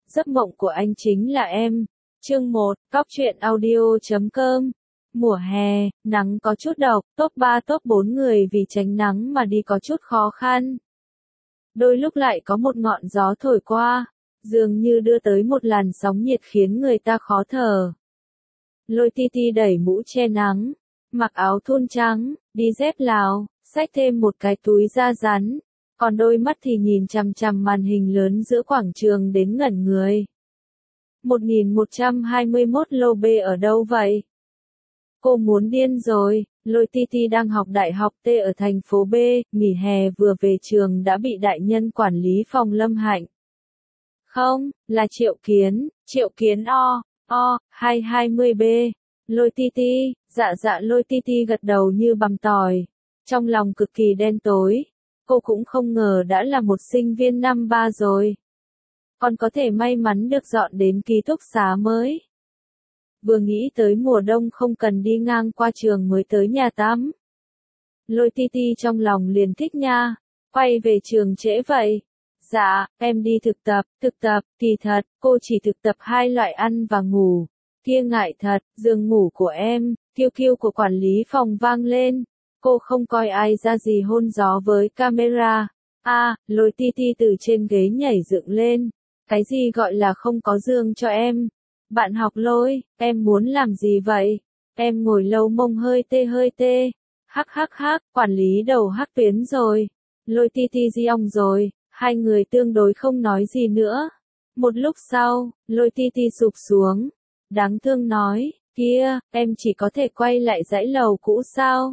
Giấc mộng của anh chính là em. Chương 1, Cóc truyện audio.com. Mùa hè, nắng có chút độc, top 3 top 4 người vì tránh nắng mà đi có chút khó khăn. Đôi lúc lại có một ngọn gió thổi qua, dường như đưa tới một làn sóng nhiệt khiến người ta khó thở. Lôi Titi đẩy mũ che nắng, mặc áo thun trắng, đi dép Lào, xách thêm một cái túi da rắn, còn đôi mắt thì nhìn chằm chằm màn hình lớn giữa quảng trường đến ngẩn người. 1121 lô B ở đâu vậy? Cô muốn điên rồi. Lôi Titi đang học đại học T ở thành phố B, nghỉ hè vừa về trường đã bị đại nhân quản lý phòng Lâm Hạnh. Không, là Triệu Kiến O, 220B. Lôi Titi, dạ Lôi Titi gật đầu như bằm tỏi. Trong lòng cực kỳ đen tối. Cô cũng không ngờ đã là một sinh viên năm 3 rồi. Còn có thể may mắn được dọn đến ký túc xá mới. Vừa nghĩ tới mùa đông không cần đi ngang qua trường mới tới nhà tắm. Lôi Titi trong lòng liền thích nha. Quay về trường trễ vậy. Dạ, em đi thực tập, kỳ thật, cô chỉ thực tập 2 loại ăn và ngủ. Kia ngại thật, giường ngủ của em, kêu kêu của quản lý phòng vang lên. Cô không coi ai ra gì hôn gió với camera. Lôi Titi từ trên ghế nhảy dựng lên. Cái gì gọi là không có giường cho em? Bạn học Lôi, em muốn làm gì vậy? Em ngồi lâu mông hơi tê. Hắc, quản lý đầu hắc tuyến rồi. Lôi Titi giong rồi, hai người tương đối không nói gì nữa. Một lúc sau, Lôi Titi sụp xuống. Đáng thương nói, kia, em chỉ có thể quay lại dãy lầu cũ sao?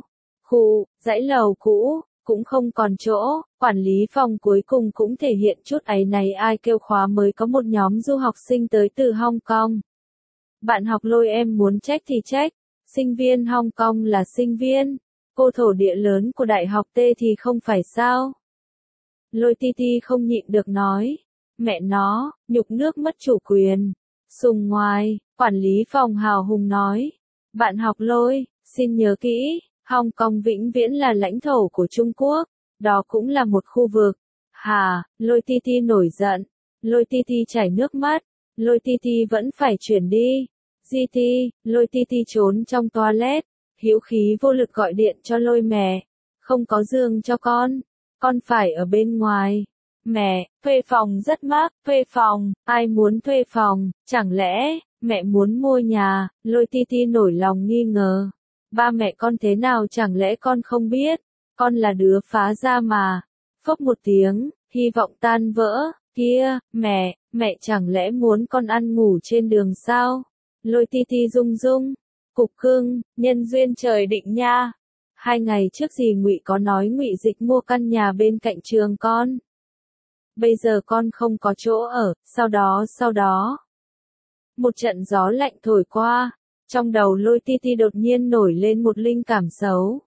Dãy lầu cũ, cũng không còn chỗ, quản lý phòng cuối cùng cũng thể hiện chút áy náy ai kêu khóa mới có một nhóm du học sinh tới từ Hong Kong. Bạn học Lôi em muốn trách thì trách, sinh viên Hong Kong là sinh viên, cô thổ địa lớn của đại học T thì không phải sao? Lôi Titi không nhịn được nói, mẹ nó, nhục nước mất chủ quyền. Sùng ngoài, quản lý phòng hào hùng nói, bạn học Lôi, xin nhớ kỹ. Hong Kong vĩnh viễn là lãnh thổ của Trung Quốc, đó cũng là một khu vực. Lôi Titi nổi giận, Lôi Titi chảy nước mắt, Lôi Titi vẫn phải chuyển đi. GT, Lôi Titi trốn trong toilet, hữu khí vô lực gọi điện cho Lôi mẹ, không có giường cho con phải ở bên ngoài. Mẹ, thuê phòng rất mắc, thuê phòng, ai muốn thuê phòng, chẳng lẽ, mẹ muốn mua nhà? Lôi Titi nổi lòng nghi ngờ. Ba mẹ con thế nào chẳng lẽ con không biết, con là đứa phá ra mà. Phốc một tiếng, hy vọng tan vỡ, kia, mẹ chẳng lẽ muốn con ăn ngủ trên đường sao? Lôi Titi rung, cục cưng, nhân duyên trời định nha. 2 ngày trước gì Ngụy có nói Ngụy Dịch mua căn nhà bên cạnh trường con. Bây giờ con không có chỗ ở, sau đó. Một trận gió lạnh thổi qua. Trong đầu Lôi Titi đột nhiên nổi lên một linh cảm xấu.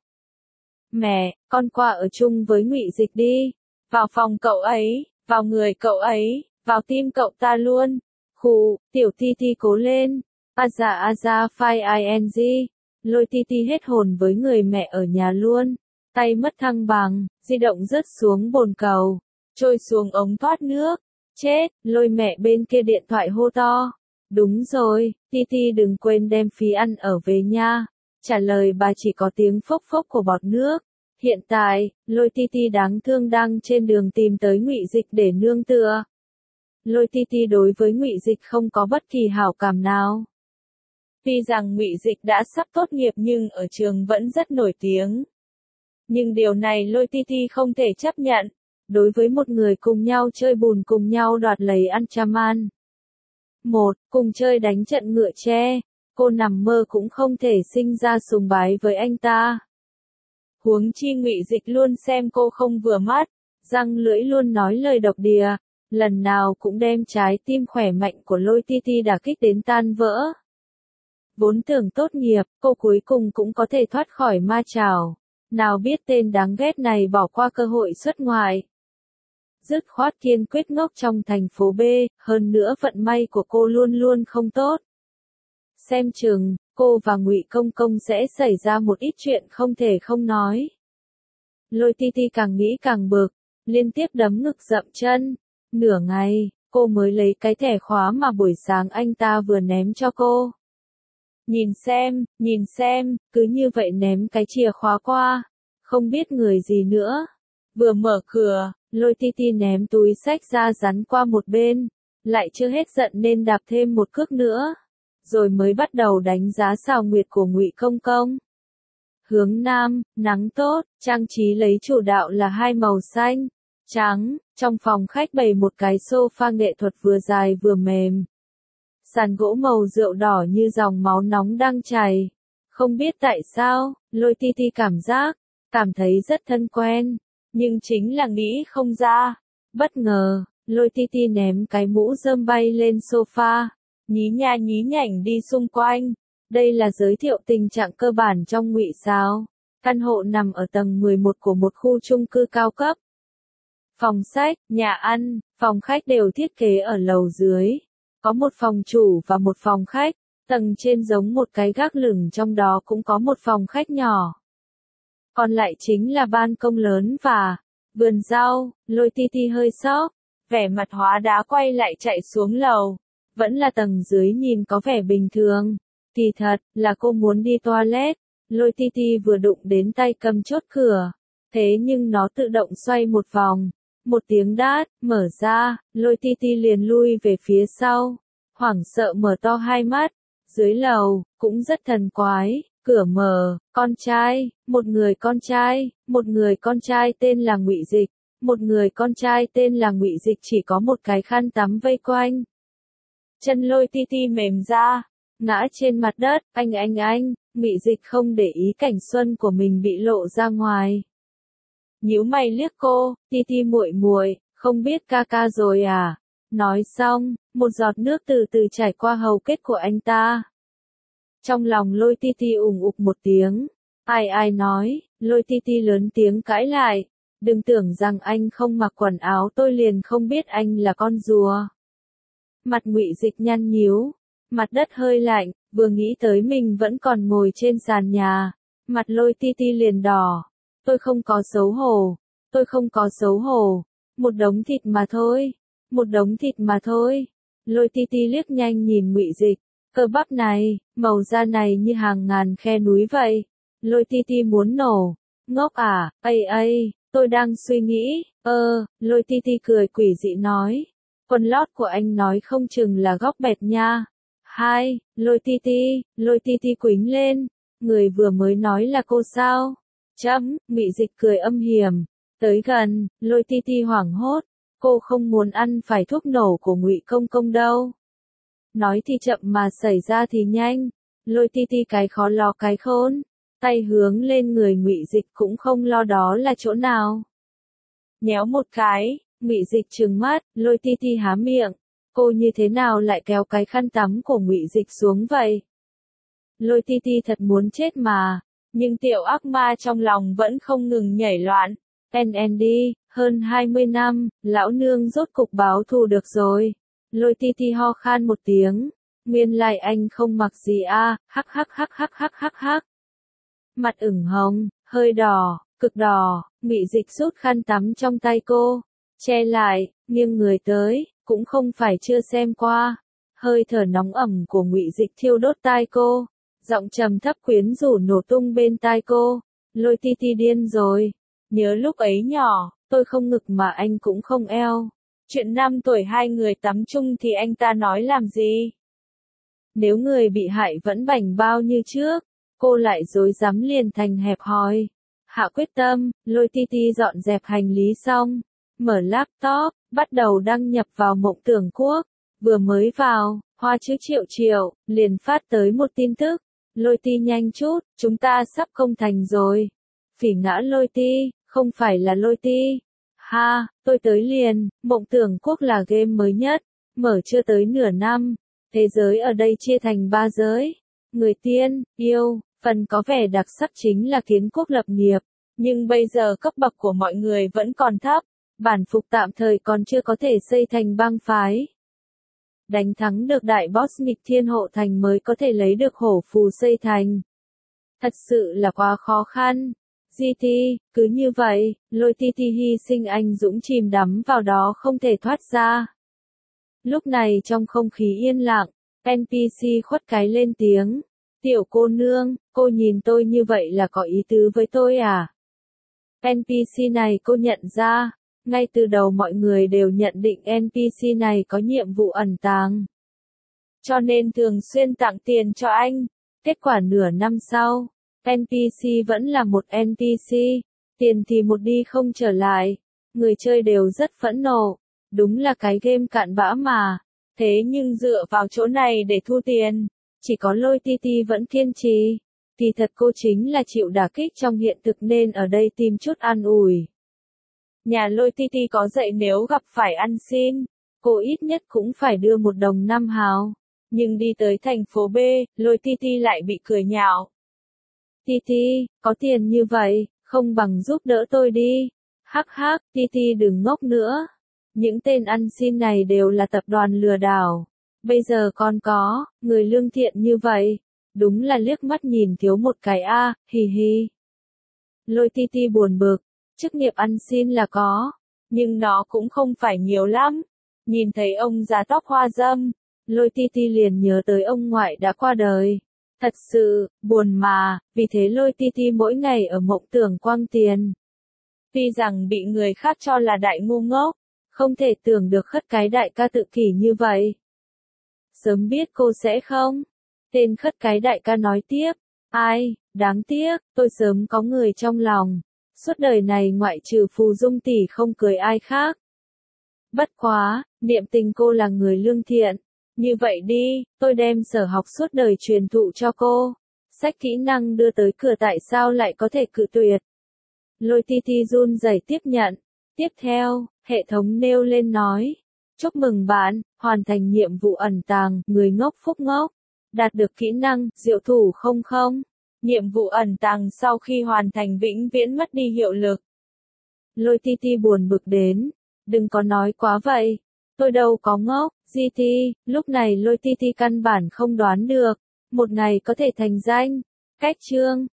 Mẹ, con qua ở chung với Ngụy Dịch đi. Vào phòng cậu ấy, vào người cậu ấy, vào tim cậu ta luôn. Tiểu Titi cố lên. Aza phai ing. Lôi Titi hết hồn với người mẹ ở nhà luôn. Tay mất thăng bằng, di động rớt xuống bồn cầu, trôi xuống ống thoát nước. Chết, Lôi mẹ bên kia điện thoại hô to. Đúng rồi, Titi đừng quên đem phí ăn ở về nha. Trả lời bà chỉ có tiếng phốc phốc của bọt nước. Hiện tại, Lôi Titi đáng thương đang trên đường tìm tới Ngụy Dịch để nương tựa. Lôi Titi đối với Ngụy Dịch không có bất kỳ hảo cảm nào. Tuy rằng Ngụy Dịch đã sắp tốt nghiệp nhưng ở trường vẫn rất nổi tiếng. Nhưng điều này Lôi Titi không thể chấp nhận. Đối với một người cùng nhau chơi bùn cùng nhau đoạt lấy ăn chaman. Cùng chơi đánh trận ngựa tre, cô nằm mơ cũng không thể sinh ra sùng bái với anh ta. Huống chi Ngụy Dịch luôn xem cô không vừa mắt, răng lưỡi luôn nói lời độc địa, lần nào cũng đem trái tim khỏe mạnh của Lôi Titi đả kích đến tan vỡ. Vốn tưởng tốt nghiệp, cô cuối cùng cũng có thể thoát khỏi ma chảo, nào biết tên đáng ghét này bỏ qua cơ hội xuất ngoại. Dứt khoát kiên quyết ngốc trong thành phố B, hơn nữa vận may của cô luôn luôn không tốt. Xem chừng, cô và Ngụy Công Công sẽ xảy ra một ít chuyện không thể không nói. Lôi Titi càng nghĩ càng bực, liên tiếp đấm ngực dậm chân. Nửa ngày, cô mới lấy cái thẻ khóa mà buổi sáng anh ta vừa ném cho cô. Nhìn xem, cứ như vậy ném cái chìa khóa qua, không biết người gì nữa. Vừa mở cửa, Lôi Titi ném túi xách ra dắn qua một bên, lại chưa hết giận nên đạp thêm một cước nữa, rồi mới bắt đầu đánh giá xào nguyệt của Ngụy Công Công. Hướng Nam, nắng tốt, trang trí lấy chủ đạo là hai màu xanh, trắng, trong phòng khách bày một cái sofa nghệ thuật vừa dài vừa mềm. Sàn gỗ màu rượu đỏ như dòng máu nóng đang chảy. Không biết tại sao, Lôi Titi cảm thấy rất thân quen, nhưng chính là nghĩ không ra. Bất ngờ, Lôi Titi ném cái mũ rơm bay lên sofa, nhí nha nhí nhảnh đi xung quanh. Đây là giới thiệu tình trạng cơ bản trong Ngụy sao. Căn hộ nằm ở tầng 11 của một khu chung cư cao cấp. Phòng sách, nhà ăn, phòng khách đều thiết kế ở lầu dưới. Có một phòng chủ và một phòng khách, tầng trên giống một cái gác lửng, trong đó cũng có một phòng khách nhỏ. Còn lại chính là ban công lớn và vườn rau. Lôi Titi hơi sốc, vẻ mặt hóa đá quay lại chạy xuống lầu. Vẫn là tầng dưới nhìn có vẻ bình thường. Kỳ thật, là cô muốn đi toilet. Lôi Titi vừa đụng đến tay cầm chốt cửa. Thế nhưng nó tự động xoay một vòng. Một tiếng đát, mở ra, Lôi Titi liền lui về phía sau. Hoảng sợ mở to hai mắt. Dưới lầu, cũng rất thần quái. Cửa mở, một người con trai tên là Ngụy Dịch. Một người con trai tên là Ngụy Dịch chỉ có một cái khăn tắm vây quanh. Chân Lôi Titi mềm ra, ngã trên mặt đất. Anh, Ngụy Dịch không để ý cảnh xuân của mình bị lộ ra ngoài. Nhíu mày liếc cô, Titi muội, không biết ca ca rồi à? Nói xong, một giọt nước từ từ chảy qua hầu kết của anh ta. Trong lòng Lôi Titi ủng ục một tiếng. Ai nói, Lôi Titi lớn tiếng cãi lại. Đừng tưởng rằng anh không mặc quần áo tôi liền không biết anh là con rùa. Mặt Ngụy Dịch nhăn nhíu, mặt đất hơi lạnh, vừa nghĩ tới mình vẫn còn ngồi trên sàn nhà. Mặt Lôi Titi liền đỏ. Tôi không có xấu hổ. Một đống thịt mà thôi. Lôi Titi liếc nhanh nhìn Ngụy Dịch. Cơ bắp này, màu da này như hàng ngàn khe núi vậy. Lôi Titi muốn nổ. Ngốc à, tôi đang suy nghĩ. Lôi Titi cười quỷ dị nói. Quần lót của anh nói không chừng là góc bẹt nha. Lôi Titi quĩnh lên. Người vừa mới nói là cô sao? Ngụy Dịch cười âm hiểm. Tới gần, Lôi Titi hoảng hốt. Cô không muốn ăn phải thuốc nổ của Ngụy Công Công đâu. Nói thì chậm mà xảy ra thì nhanh. Lôi Titi cái khó lo cái khôn. Tay hướng lên người Ngụy Dịch cũng không lo đó là chỗ nào. Nhéo một cái, Ngụy Dịch trừng mắt, Lôi Titi há miệng. Cô như thế nào lại kéo cái khăn tắm của Ngụy Dịch xuống vậy? Lôi Titi thật muốn chết mà. Nhưng tiểu ác ma trong lòng vẫn không ngừng nhảy loạn. NND, hơn 20 năm, lão nương rốt cục báo thù được rồi. Lôi Titi ho khan một tiếng. Nguyên lai anh không mặc gì à, hắc. Mặt ửng hồng, hơi đỏ, cực đỏ. Ngụy Dịch rút khăn tắm trong tay cô, che lại, nghiêng người tới, cũng không phải chưa xem qua. Hơi thở nóng ẩm của Ngụy Dịch thiêu đốt tai cô. Giọng trầm thấp quyến rũ nổ tung bên tai cô. Lôi Titi điên rồi. Nhớ lúc ấy nhỏ, tôi không ngực mà anh cũng không eo. Chuyện 5 tuổi hai người tắm chung thì anh ta nói làm gì? Nếu người bị hại vẫn bảnh bao như trước, cô lại rối rắm liền thành hẹp hòi. Hạ quyết tâm, Lôi Titi dọn dẹp hành lý xong, mở laptop, bắt đầu đăng nhập vào Mộng Tưởng Quốc. Vừa mới vào, hoa chữ Triệu, liền phát tới một tin tức. Lôi Ti nhanh chút, chúng ta sắp công thành rồi. Phỉ ngã Lôi Ti, không phải là Lôi Ti. Tôi tới liền. Mộng Tưởng Quốc là game mới nhất, mở chưa tới nửa năm. Thế giới ở đây chia thành 3 giới. Người tiên, yêu, phần có vẻ đặc sắc chính là kiến quốc lập nghiệp. Nhưng bây giờ cấp bậc của mọi người vẫn còn thấp. Bản phục tạm thời còn chưa có thể xây thành bang phái. Đánh thắng được đại boss nghịch thiên hộ thành mới có thể lấy được hổ phù xây thành. Thật sự là quá khó khăn. GT, cứ như vậy, Lôi Titi hy sinh anh dũng chìm đắm vào đó không thể thoát ra. Lúc này trong không khí yên lặng, NPC khuất cái lên tiếng. Tiểu cô nương, cô nhìn tôi như vậy là có ý tứ với tôi à? NPC này cô nhận ra, ngay từ đầu mọi người đều nhận định NPC này có nhiệm vụ ẩn tàng. Cho nên thường xuyên tặng tiền cho anh. Kết quả nửa năm sau, NPC vẫn là một NPC, tiền thì một đi không trở lại. Người chơi đều rất phẫn nộ, đúng là cái game cặn bã mà. Thế nhưng dựa vào chỗ này để thu tiền, chỉ có Lôi Titi vẫn kiên trì. Kỳ thật cô chính là chịu đả kích trong hiện thực nên ở đây tìm chút an ủi. Nhà Lôi Titi có dạy nếu gặp phải ăn xin, cô ít nhất cũng phải đưa 1 đồng 5 hào. Nhưng đi tới thành phố B, Lôi Titi lại bị cười nhạo. Titi, có tiền như vậy, không bằng giúp đỡ tôi đi. Hắc hắc, Titi đừng ngốc nữa. Những tên ăn xin này đều là tập đoàn lừa đảo. Bây giờ còn có, người lương thiện như vậy. Đúng là liếc mắt nhìn thiếu một cái a, hì hì. Lôi Titi buồn bực, chức nghiệp ăn xin là có, nhưng nó cũng không phải nhiều lắm. Nhìn thấy ông già tóc hoa râm, Lôi Titi liền nhớ tới ông ngoại đã qua đời. Thật sự, buồn mà, vì thế Lôi Titi mỗi ngày ở mộng tưởng quăng tiền. Tuy rằng bị người khác cho là đại ngu ngốc, không thể tưởng được khất cái đại ca tự kỷ như vậy. Sớm biết cô sẽ không. Tên khất cái đại ca nói tiếp, ai, đáng tiếc, tôi sớm có người trong lòng. Suốt đời này ngoại trừ Phù Dung tỷ không cưới ai khác. Bất quá, niệm tình cô là người lương thiện. Như vậy đi, tôi đem sở học suốt đời truyền thụ cho cô. Sách kỹ năng đưa tới cửa tại sao lại có thể cự tuyệt. Lôi Titi run rẩy tiếp nhận. Tiếp theo, hệ thống nêu lên nói. Chúc mừng bạn, hoàn thành nhiệm vụ ẩn tàng, người ngốc phúc ngốc. Đạt được kỹ năng, diệu thủ 00. Nhiệm vụ ẩn tàng sau khi hoàn thành vĩnh viễn mất đi hiệu lực. Lôi Titi buồn bực đến. Đừng có nói quá vậy. Tôi đâu có ngốc, GT, lúc này Lôi Titi căn bản không đoán được. Một ngày có thể thành danh. Cách chương.